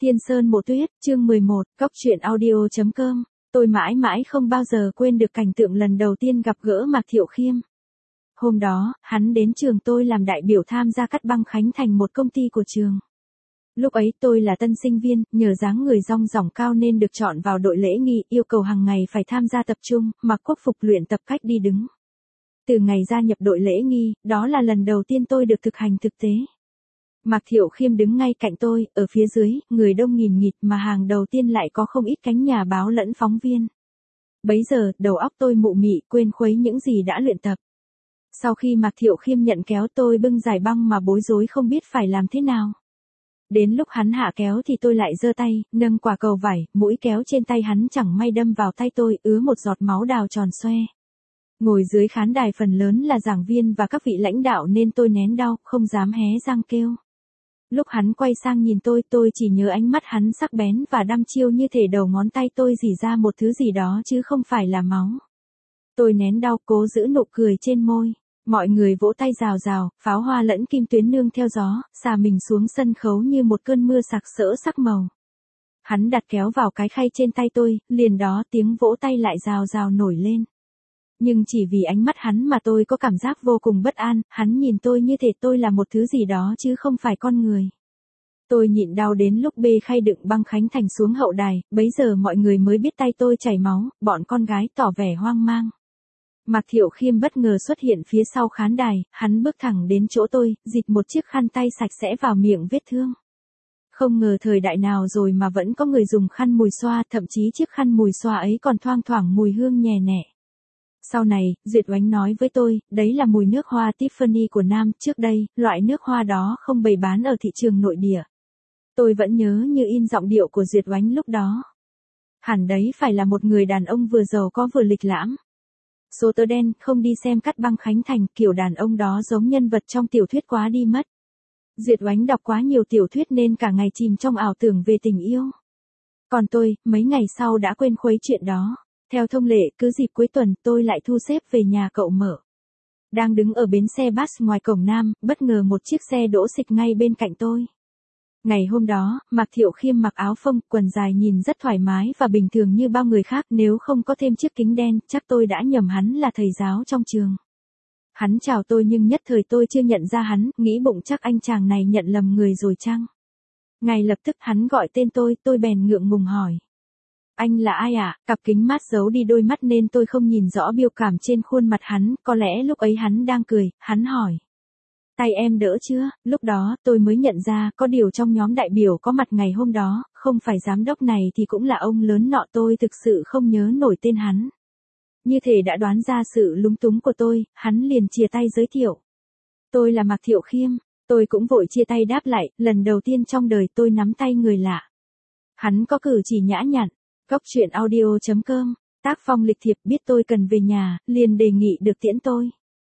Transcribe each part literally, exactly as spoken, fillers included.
Thiên Sơn Mộ Tuyết, chương mười một, cóc truyện audio chấm com. Tôi mãi mãi không bao giờ quên được cảnh tượng lần đầu tiên gặp gỡ Mạc Thiệu Khiêm. Hôm đó, hắn đến trường tôi làm đại biểu tham gia cắt băng khánh thành một công ty của trường. Lúc ấy tôi là tân sinh viên, nhờ dáng người rong ròng cao nên được chọn vào đội lễ nghi, yêu cầu hàng ngày phải tham gia tập trung, mặc quốc phục luyện tập cách đi đứng. Từ ngày gia nhập đội lễ nghi, đó là lần đầu tiên tôi được thực hành thực tế. Mạc Thiệu Khiêm đứng ngay cạnh tôi, ở phía dưới, người đông nghìn nghịt mà hàng đầu tiên lại có không ít cánh nhà báo lẫn phóng viên. Bấy giờ, đầu óc tôi mụ mị, quên khuấy những gì đã luyện tập. Sau khi Mạc Thiệu Khiêm nhận kéo tôi bưng giải băng mà bối rối không biết phải làm thế nào. Đến lúc hắn hạ kéo thì tôi lại giơ tay, nâng quả cầu vải, mũi kéo trên tay hắn chẳng may đâm vào tay tôi, ứa một giọt máu đào tròn xoe. Ngồi dưới khán đài phần lớn là giảng viên và các vị lãnh đạo nên tôi nén đau, không dám hé răng kêu. Lúc hắn quay sang nhìn tôi, tôi chỉ nhớ ánh mắt hắn sắc bén và đăm chiêu như thể đầu ngón tay tôi rỉ ra một thứ gì đó chứ không phải là máu. Tôi nén đau, cố giữ nụ cười trên môi. Mọi người vỗ tay rào rào, pháo hoa lẫn kim tuyến nương theo gió, xà mình xuống sân khấu như một cơn mưa sặc sỡ sắc màu. Hắn đặt kéo vào cái khay trên tay tôi, liền đó tiếng vỗ tay lại rào rào nổi lên. Nhưng chỉ vì ánh mắt hắn mà tôi có cảm giác vô cùng bất an, hắn nhìn tôi như thể tôi là một thứ gì đó chứ không phải con người. Tôi nhịn đau đến lúc bê khay đựng băng khánh thành xuống hậu đài, bấy giờ mọi người mới biết tay tôi chảy máu, bọn con gái tỏ vẻ hoang mang. Mạc Thiệu Khiêm bất ngờ xuất hiện phía sau khán đài, hắn bước thẳng đến chỗ tôi, dịt một chiếc khăn tay sạch sẽ vào miệng vết thương. Không ngờ thời đại nào rồi mà vẫn có người dùng khăn mùi xoa, thậm chí chiếc khăn mùi xoa ấy còn thoang thoảng mùi hương nhẹ nhẹ. Sau này, Duyệt Oánh nói với tôi, đấy là mùi nước hoa Tiffany của Nam, trước đây, loại nước hoa đó không bày bán ở thị trường nội địa. Tôi vẫn nhớ như in giọng điệu của Duyệt Oánh lúc đó. Hẳn đấy phải là một người đàn ông vừa giàu có vừa lịch lãm. Số tớ đen, không đi xem cắt băng khánh thành, kiểu đàn ông đó giống nhân vật trong tiểu thuyết quá đi mất. Duyệt Oánh đọc quá nhiều tiểu thuyết nên cả ngày chìm trong ảo tưởng về tình yêu. Còn tôi, mấy ngày sau đã quên khuấy chuyện đó. Theo thông lệ, cứ dịp cuối tuần, tôi lại thu xếp về nhà cậu Mở. Đang đứng ở bến xe bus ngoài cổng Nam, bất ngờ một chiếc xe đỗ xịch ngay bên cạnh tôi. Ngày hôm đó, Mạc Thiệu Khiêm mặc áo phông, quần dài nhìn rất thoải mái và bình thường như bao người khác, nếu không có thêm chiếc kính đen, chắc tôi đã nhầm hắn là thầy giáo trong trường. Hắn chào tôi nhưng nhất thời tôi chưa nhận ra hắn, nghĩ bụng chắc anh chàng này nhận lầm người rồi chăng. Ngay lập tức hắn gọi tên tôi, tôi bèn ngượng ngùng hỏi. Anh là ai ạ? À? Cặp kính mát giấu đi đôi mắt nên tôi không nhìn rõ biểu cảm trên khuôn mặt hắn, có lẽ lúc ấy hắn đang cười, hắn hỏi. Tay em đỡ chưa? Lúc đó tôi mới nhận ra có điều trong nhóm đại biểu có mặt ngày hôm đó, không phải giám đốc này thì cũng là ông lớn nọ, tôi thực sự không nhớ nổi tên hắn. Như thể đã đoán ra sự lúng túng của tôi, hắn liền chia tay giới thiệu. Tôi là Mạc Thiệu Khiêm, tôi cũng vội chia tay đáp lại, lần đầu tiên trong đời tôi nắm tay người lạ. Hắn có cử chỉ nhã nhặn. Cóc truyện audio chấm com, tác phong lịch thiệp, biết tôi cần về nhà, liền đề nghị được tiễn tôi.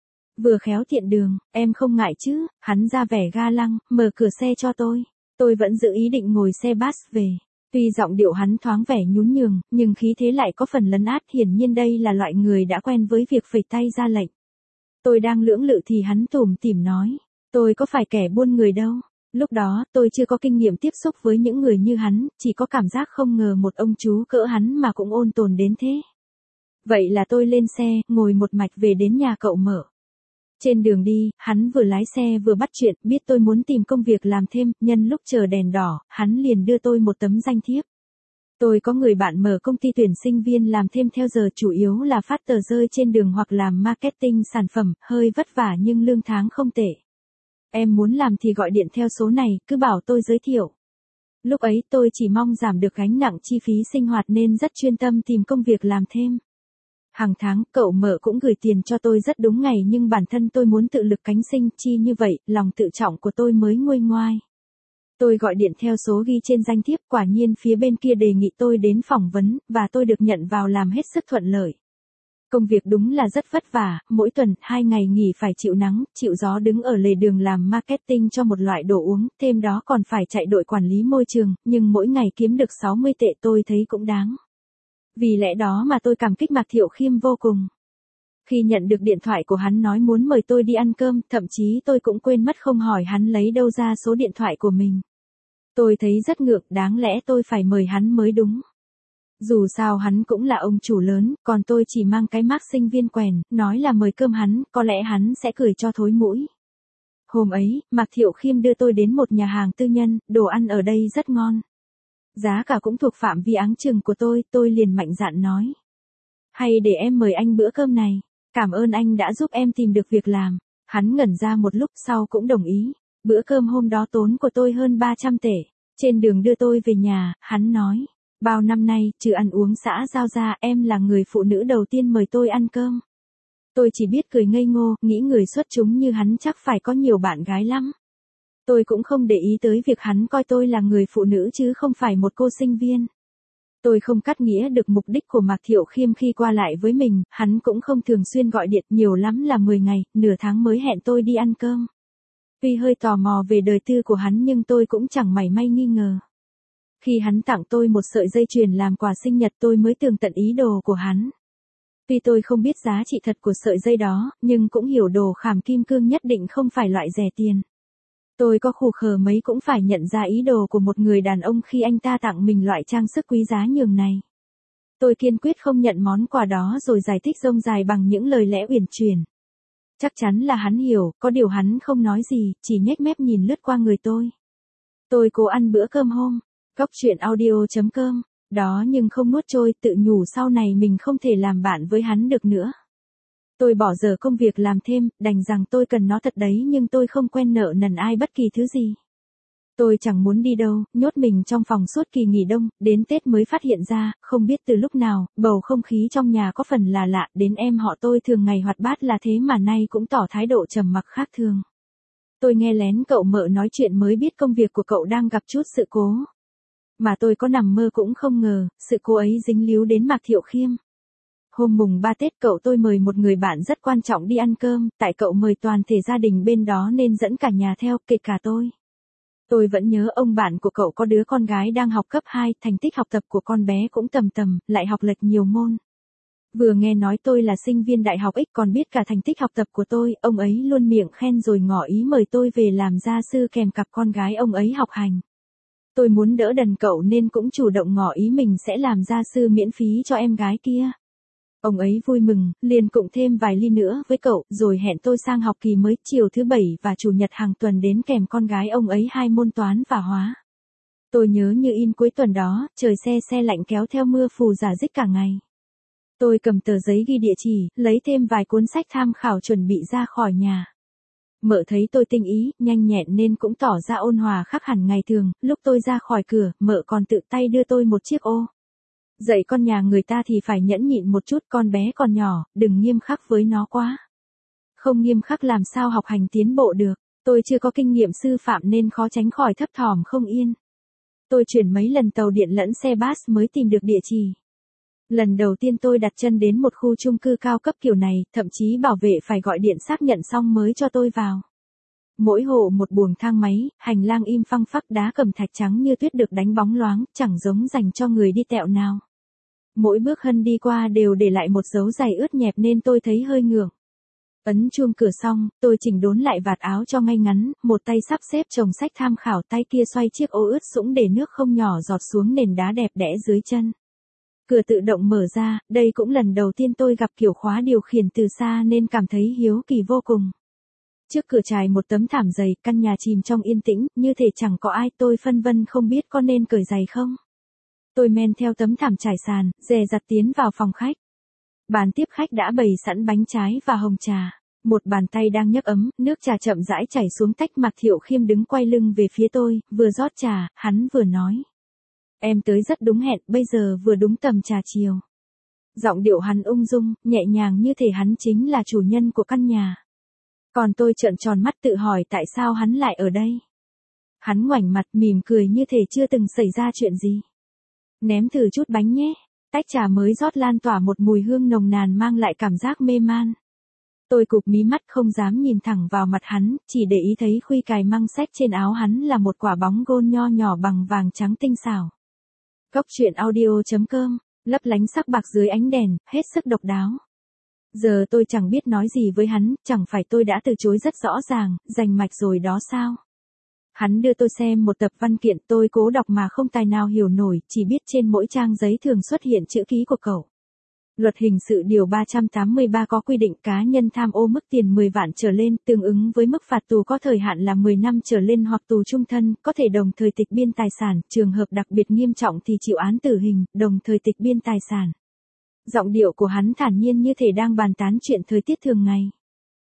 Vừa khéo tiện đường, em không ngại chứ, hắn ra vẻ ga lăng, mở cửa xe cho tôi. Tôi vẫn giữ ý định ngồi xe bus về. Tuy giọng điệu hắn thoáng vẻ nhún nhường, nhưng khí thế lại có phần lấn át, hiển nhiên đây là loại người đã quen với việc phẩy tay ra lệnh. Tôi đang lưỡng lự thì hắn tủm tỉm nói, tôi có phải kẻ buôn người đâu. Lúc đó, tôi chưa có kinh nghiệm tiếp xúc với những người như hắn, chỉ có cảm giác không ngờ một ông chú cỡ hắn mà cũng ôn tồn đến thế. Vậy là tôi lên xe, ngồi một mạch về đến nhà cậu Mở. Trên đường đi, hắn vừa lái xe vừa bắt chuyện, biết tôi muốn tìm công việc làm thêm, nhân lúc chờ đèn đỏ, hắn liền đưa tôi một tấm danh thiếp. Tôi có người bạn mở công ty tuyển sinh viên làm thêm theo giờ, chủ yếu là phát tờ rơi trên đường hoặc làm marketing sản phẩm, hơi vất vả nhưng lương tháng không tệ. Em muốn làm thì gọi điện theo số này, cứ bảo tôi giới thiệu. Lúc ấy tôi chỉ mong giảm được gánh nặng chi phí sinh hoạt nên rất chuyên tâm tìm công việc làm thêm. Hàng tháng, cậu Mở cũng gửi tiền cho tôi rất đúng ngày nhưng bản thân tôi muốn tự lực cánh sinh, chi như vậy, lòng tự trọng của tôi mới nguôi ngoai. Tôi gọi điện theo số ghi trên danh thiếp, quả nhiên phía bên kia đề nghị tôi đến phỏng vấn, và tôi được nhận vào làm hết sức thuận lợi. Công việc đúng là rất vất vả, mỗi tuần, hai ngày nghỉ phải chịu nắng, chịu gió đứng ở lề đường làm marketing cho một loại đồ uống, thêm đó còn phải chạy đội quản lý môi trường, nhưng mỗi ngày kiếm được sáu mươi tệ tôi thấy cũng đáng. Vì lẽ đó mà tôi cảm kích Mạc Thiệu Khiêm vô cùng. Khi nhận được điện thoại của hắn nói muốn mời tôi đi ăn cơm, thậm chí tôi cũng quên mất không hỏi hắn lấy đâu ra số điện thoại của mình. Tôi thấy rất ngượng, đáng lẽ tôi phải mời hắn mới đúng. Dù sao hắn cũng là ông chủ lớn, còn tôi chỉ mang cái mác sinh viên quèn, nói là mời cơm hắn, có lẽ hắn sẽ cười cho thối mũi. Hôm ấy, Mạc Thiệu Khiêm đưa tôi đến một nhà hàng tư nhân, đồ ăn ở đây rất ngon. Giá cả cũng thuộc phạm vi áng chừng của tôi, tôi liền mạnh dạn nói. Hay để em mời anh bữa cơm này, cảm ơn anh đã giúp em tìm được việc làm. Hắn ngẩn ra một lúc sau cũng đồng ý. Bữa cơm hôm đó tốn của tôi hơn ba trăm tể. Trên đường đưa tôi về nhà, hắn nói. Bao năm nay, trừ ăn uống xã giao ra, em là người phụ nữ đầu tiên mời tôi ăn cơm. Tôi chỉ biết cười ngây ngô, nghĩ người xuất chúng như hắn chắc phải có nhiều bạn gái lắm. Tôi cũng không để ý tới việc hắn coi tôi là người phụ nữ chứ không phải một cô sinh viên. Tôi không cắt nghĩa được mục đích của Mạc Thiệu Khiêm khi qua lại với mình, hắn cũng không thường xuyên gọi điện, nhiều lắm là mười ngày, nửa tháng mới hẹn tôi đi ăn cơm. Tuy hơi tò mò về đời tư của hắn nhưng tôi cũng chẳng mảy may nghi ngờ. Khi hắn tặng tôi một sợi dây chuyền làm quà sinh nhật tôi mới tường tận ý đồ của hắn. Tuy tôi không biết giá trị thật của sợi dây đó, nhưng cũng hiểu đồ khảm kim cương nhất định không phải loại rẻ tiền. Tôi có khù khờ mấy cũng phải nhận ra ý đồ của một người đàn ông khi anh ta tặng mình loại trang sức quý giá nhường này. Tôi kiên quyết không nhận món quà đó rồi giải thích rông dài bằng những lời lẽ uyển chuyển. Chắc chắn là hắn hiểu, có điều hắn không nói gì, chỉ nhếch mép nhìn lướt qua người tôi. Tôi cố ăn bữa cơm hôm, góc truyện audio chấm com, đó nhưng không nuốt trôi, tự nhủ sau này mình không thể làm bạn với hắn được nữa. Tôi bỏ giờ công việc làm thêm, đành rằng tôi cần nó thật đấy nhưng tôi không quen nợ nần ai bất kỳ thứ gì. Tôi chẳng muốn đi đâu, nhốt mình trong phòng suốt kỳ nghỉ đông, đến Tết mới phát hiện ra, không biết từ lúc nào, bầu không khí trong nhà có phần là lạ, đến em họ tôi thường ngày hoạt bát là thế mà nay cũng tỏ thái độ trầm mặc khác thường. Tôi nghe lén cậu mợ nói chuyện mới biết công việc của cậu đang gặp chút sự cố. Mà tôi có nằm mơ cũng không ngờ, sự cố ấy dính líu đến Mạc Thiệu Khiêm. Hôm mùng ba Tết cậu tôi mời một người bạn rất quan trọng đi ăn cơm, tại cậu mời toàn thể gia đình bên đó nên dẫn cả nhà theo, kể cả tôi. Tôi vẫn nhớ ông bạn của cậu có đứa con gái đang học cấp hai, thành tích học tập của con bé cũng tầm tầm, lại học lệch nhiều môn. Vừa nghe nói tôi là sinh viên đại học X còn biết cả thành tích học tập của tôi, ông ấy luôn miệng khen rồi ngỏ ý mời tôi về làm gia sư kèm cặp con gái ông ấy học hành. Tôi muốn đỡ đần cậu nên cũng chủ động ngỏ ý mình sẽ làm gia sư miễn phí cho em gái kia. Ông ấy vui mừng, liền cộng thêm vài ly nữa với cậu, rồi hẹn tôi sang học kỳ mới, chiều thứ bảy và chủ nhật hàng tuần đến kèm con gái ông ấy hai môn toán và hóa. Tôi nhớ như in cuối tuần đó, trời se se lạnh kéo theo mưa phù rả rích cả ngày. Tôi cầm tờ giấy ghi địa chỉ, lấy thêm vài cuốn sách tham khảo chuẩn bị ra khỏi nhà. Mợ thấy tôi tinh ý, nhanh nhẹn nên cũng tỏ ra ôn hòa khác hẳn ngày thường, lúc tôi ra khỏi cửa, mợ còn tự tay đưa tôi một chiếc ô. Dạy con nhà người ta thì phải nhẫn nhịn một chút, con bé còn nhỏ, đừng nghiêm khắc với nó quá. Không nghiêm khắc làm sao học hành tiến bộ được, tôi chưa có kinh nghiệm sư phạm nên khó tránh khỏi thấp thỏm không yên. Tôi chuyển mấy lần tàu điện lẫn xe bus mới tìm được địa chỉ. Lần đầu tiên tôi đặt chân đến một khu chung cư cao cấp kiểu này, thậm chí bảo vệ phải gọi điện xác nhận xong mới cho tôi vào. Mỗi hộ một buồng thang máy, hành lang im phăng phắc, đá cẩm thạch trắng như tuyết được đánh bóng loáng, chẳng giống dành cho người đi tẹo nào. Mỗi bước Hân đi qua đều để lại một dấu giày ướt nhẹp nên tôi thấy hơi ngượng. Ấn chuông cửa xong, tôi chỉnh đốn lại vạt áo cho ngay ngắn, một tay sắp xếp chồng sách tham khảo, tay kia xoay chiếc ô ướt sũng để nước không nhỏ giọt xuống nền đá đẹp đẽ dưới chân. Cửa tự động mở ra, đây cũng lần đầu tiên tôi gặp kiểu khóa điều khiển từ xa nên cảm thấy hiếu kỳ vô cùng. Trước cửa trải một tấm thảm dày, căn nhà chìm trong yên tĩnh, như thể chẳng có ai, tôi phân vân không biết có nên cởi giày không. Tôi men theo tấm thảm trải sàn, dè dặt tiến vào phòng khách. Bàn tiếp khách đã bày sẵn bánh trái và hồng trà. Một bàn tay đang nhấc ấm, nước trà chậm rãi chảy xuống tách. Mạc Thiệu Khiêm đứng quay lưng về phía tôi, vừa rót trà, hắn vừa nói. Em tới rất đúng hẹn, bây giờ vừa đúng tầm trà chiều. Giọng điệu hắn ung dung, nhẹ nhàng như thể hắn chính là chủ nhân của căn nhà. Còn tôi trợn tròn mắt tự hỏi tại sao hắn lại ở đây. Hắn ngoảnh mặt mỉm cười như thể chưa từng xảy ra chuyện gì. Ném thử chút bánh nhé. Tách trà mới rót lan tỏa một mùi hương nồng nàn mang lại cảm giác mê man. Tôi cụp mí mắt không dám nhìn thẳng vào mặt hắn, chỉ để ý thấy khuy cài măng sách trên áo hắn là một quả bóng gôn nho nhỏ bằng vàng trắng tinh xảo. Góc truyện audio chấm com, lấp lánh sắc bạc dưới ánh đèn, hết sức độc đáo. Giờ tôi chẳng biết nói gì với hắn, chẳng phải tôi đã từ chối rất rõ ràng, rành mạch rồi đó sao? Hắn đưa tôi xem một tập văn kiện, tôi cố đọc mà không tài nào hiểu nổi, chỉ biết trên mỗi trang giấy thường xuất hiện chữ ký của cậu. Luật hình sự điều ba trăm tám mươi ba có quy định cá nhân tham ô mức tiền mười vạn trở lên, tương ứng với mức phạt tù có thời hạn là mười năm trở lên hoặc tù trung thân, có thể đồng thời tịch biên tài sản, trường hợp đặc biệt nghiêm trọng thì chịu án tử hình, đồng thời tịch biên tài sản. Giọng điệu của hắn thản nhiên như thể đang bàn tán chuyện thời tiết thường ngày.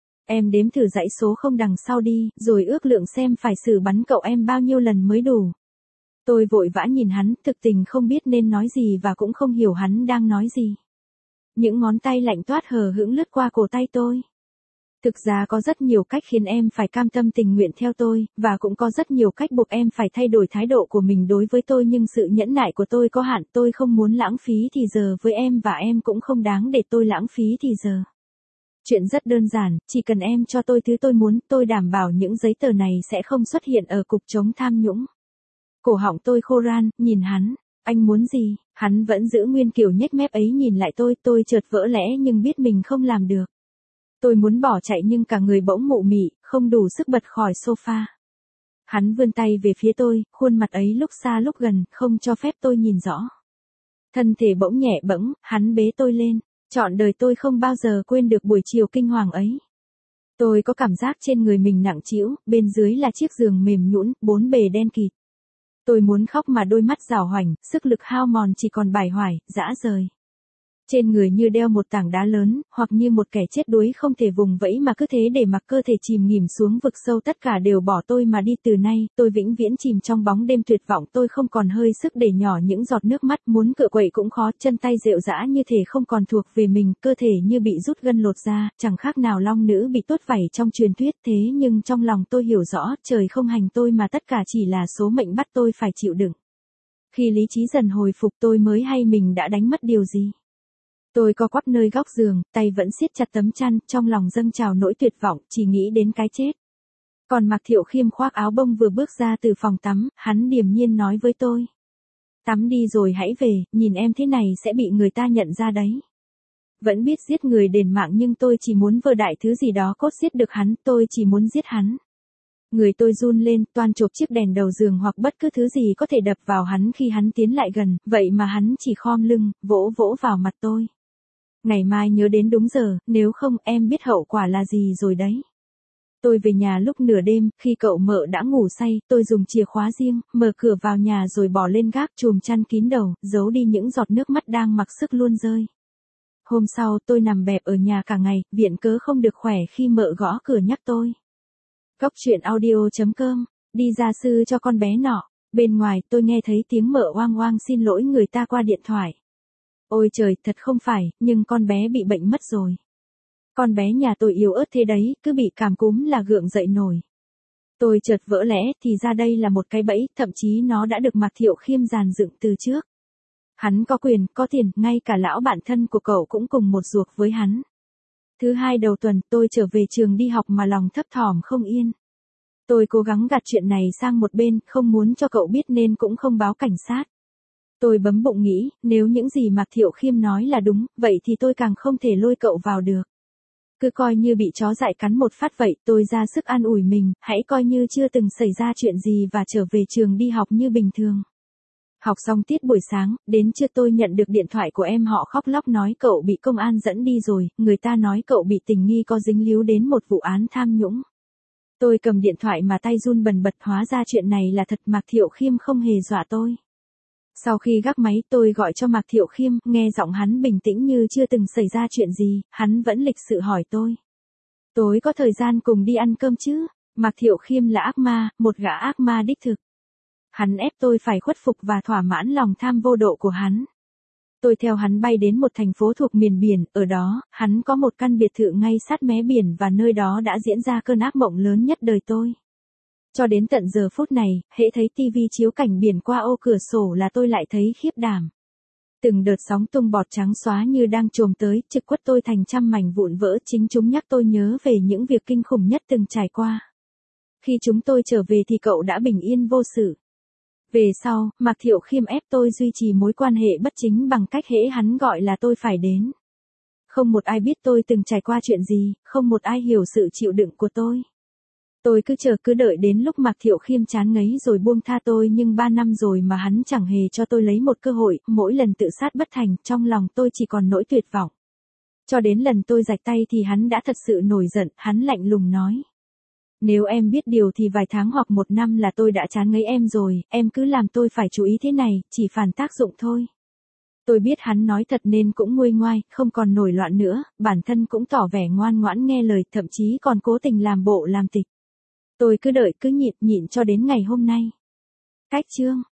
Em đếm thử dãy số không đằng sau đi, rồi ước lượng xem phải xử bắn cậu em bao nhiêu lần mới đủ. Tôi vội vã nhìn hắn, thực tình không biết nên nói gì và cũng không hiểu hắn đang nói gì. Những ngón tay lạnh toát hờ hững lướt qua cổ tay tôi. Thực ra có rất nhiều cách khiến em phải cam tâm tình nguyện theo tôi, và cũng có rất nhiều cách buộc em phải thay đổi thái độ của mình đối với tôi, nhưng sự nhẫn nại của tôi có hạn, tôi không muốn lãng phí thì giờ với em và em cũng không đáng để tôi lãng phí thì giờ. Chuyện rất đơn giản, chỉ cần em cho tôi thứ tôi muốn, tôi đảm bảo những giấy tờ này sẽ không xuất hiện ở cục chống tham nhũng. Cổ họng tôi khô ran, nhìn hắn. Anh muốn gì? Hắn vẫn giữ nguyên kiểu nhếch mép ấy nhìn lại tôi, tôi chợt vỡ lẽ nhưng biết mình không làm được. Tôi muốn bỏ chạy nhưng cả người bỗng mụ mị, không đủ sức bật khỏi sofa. Hắn vươn tay về phía tôi, khuôn mặt ấy lúc xa lúc gần, không cho phép tôi nhìn rõ. Thân thể bỗng nhẹ bẫng, hắn bế tôi lên. Trọn đời tôi không bao giờ quên được buổi chiều kinh hoàng ấy. Tôi có cảm giác trên người mình nặng trĩu, bên dưới là chiếc giường mềm nhũn, bốn bề đen kịt. Tôi muốn khóc mà đôi mắt rảo hoảnh, sức lực hao mòn chỉ còn bải hoài, rã rời. Trên người như đeo một tảng đá lớn, hoặc như một kẻ chết đuối không thể vùng vẫy mà cứ thế để mặc cơ thể chìm nghỉm xuống vực sâu, tất cả đều bỏ tôi mà đi. Từ nay, tôi vĩnh viễn chìm trong bóng đêm tuyệt vọng, tôi không còn hơi sức để nhỏ những giọt nước mắt, muốn cựa quậy cũng khó, chân tay rệu rã như thể không còn thuộc về mình, cơ thể như bị rút gân lột ra, chẳng khác nào long nữ bị tuốt vảy trong truyền thuyết. Thế nhưng trong lòng tôi hiểu rõ, trời không hành tôi mà tất cả chỉ là số mệnh bắt tôi phải chịu đựng. Khi lý trí dần hồi phục tôi mới hay mình đã đánh mất điều gì. Tôi co quắp nơi góc giường, tay vẫn siết chặt tấm chăn, trong lòng dâng trào nỗi tuyệt vọng, chỉ nghĩ đến cái chết. Còn Mạc Thiệu Khiêm khoác áo bông vừa bước ra từ phòng tắm, hắn điềm nhiên nói với tôi. Tắm đi rồi hãy về, nhìn em thế này sẽ bị người ta nhận ra đấy. Vẫn biết giết người đền mạng nhưng tôi chỉ muốn vơ đại thứ gì đó cốt giết được hắn, tôi chỉ muốn giết hắn. Người tôi run lên, toan chộp chiếc đèn đầu giường hoặc bất cứ thứ gì có thể đập vào hắn khi hắn tiến lại gần, vậy mà hắn chỉ khom lưng, vỗ vỗ vào mặt tôi. Ngày mai nhớ đến đúng giờ, nếu không em biết hậu quả là gì rồi đấy. Tôi về nhà lúc nửa đêm, khi cậu mợ đã ngủ say, tôi dùng chìa khóa riêng, mở cửa vào nhà rồi bỏ lên gác chùm chăn kín đầu, giấu đi những giọt nước mắt đang mặc sức luôn rơi. Hôm sau tôi nằm bẹp ở nhà cả ngày, viện cớ không được khỏe khi mợ gõ cửa nhắc tôi. Góc truyện audio chấm com, đi gia sư cho con bé nọ. Bên ngoài tôi nghe thấy tiếng mợ oang oang xin lỗi người ta qua điện thoại. Ôi trời, thật không phải, nhưng con bé bị bệnh mất rồi. Con bé nhà tôi yếu ớt thế đấy, cứ bị cảm cúm là gượng dậy nổi. Tôi chợt vỡ lẽ, thì ra đây là một cái bẫy, thậm chí nó đã được Mạc Thiệu Khiêm dàn dựng từ trước. Hắn có quyền, có tiền, ngay cả lão bạn thân của cậu cũng cùng một ruột với hắn. Thứ hai đầu tuần, tôi trở về trường đi học mà lòng thấp thỏm không yên. Tôi cố gắng gạt chuyện này sang một bên, không muốn cho cậu biết nên cũng không báo cảnh sát. Tôi bấm bụng nghĩ, nếu những gì Mạc Thiệu Khiêm nói là đúng, vậy thì tôi càng không thể lôi cậu vào được. Cứ coi như bị chó dại cắn một phát vậy, tôi ra sức an ủi mình, hãy coi như chưa từng xảy ra chuyện gì và trở về trường đi học như bình thường. Học xong tiết buổi sáng, đến trưa tôi nhận được điện thoại của em họ khóc lóc nói cậu bị công an dẫn đi rồi, người ta nói cậu bị tình nghi có dính líu đến một vụ án tham nhũng. Tôi cầm điện thoại mà tay run bần bật, hóa ra chuyện này là thật, Mạc Thiệu Khiêm không hề dọa tôi. Sau khi gác máy tôi gọi cho Mạc Thiệu Khiêm, nghe giọng hắn bình tĩnh như chưa từng xảy ra chuyện gì, hắn vẫn lịch sự hỏi tôi. Tối có thời gian cùng đi ăn cơm chứ? Mạc Thiệu Khiêm là ác ma, một gã ác ma đích thực. Hắn ép tôi phải khuất phục và thỏa mãn lòng tham vô độ của hắn. Tôi theo hắn bay đến một thành phố thuộc miền biển, ở đó, hắn có một căn biệt thự ngay sát mé biển và nơi đó đã diễn ra cơn ác mộng lớn nhất đời tôi. Cho đến tận giờ phút này, hễ thấy tivi chiếu cảnh biển qua ô cửa sổ là tôi lại thấy khiếp đảm. Từng đợt sóng tung bọt trắng xóa như đang trồm tới, trực quất tôi thành trăm mảnh vụn vỡ, chính chúng nhắc tôi nhớ về những việc kinh khủng nhất từng trải qua. Khi chúng tôi trở về thì cậu đã bình yên vô sự. Về sau, Mạc Thiệu Khiêm ép tôi duy trì mối quan hệ bất chính bằng cách hễ hắn gọi là tôi phải đến. Không một ai biết tôi từng trải qua chuyện gì, không một ai hiểu sự chịu đựng của tôi. Tôi cứ chờ cứ đợi đến lúc Mạc Thiệu Khiêm chán ngấy rồi buông tha tôi, nhưng ba năm rồi mà hắn chẳng hề cho tôi lấy một cơ hội, mỗi lần tự sát bất thành, trong lòng tôi chỉ còn nỗi tuyệt vọng. Cho đến lần tôi rạch tay thì hắn đã thật sự nổi giận, hắn lạnh lùng nói. Nếu em biết điều thì vài tháng hoặc một năm là tôi đã chán ngấy em rồi, em cứ làm tôi phải chú ý thế này, chỉ phản tác dụng thôi. Tôi biết hắn nói thật nên cũng nguôi ngoai, không còn nổi loạn nữa, bản thân cũng tỏ vẻ ngoan ngoãn nghe lời, thậm chí còn cố tình làm bộ làm tịch. Tôi cứ đợi cứ nhịn nhịn cho đến ngày hôm nay. Cách chương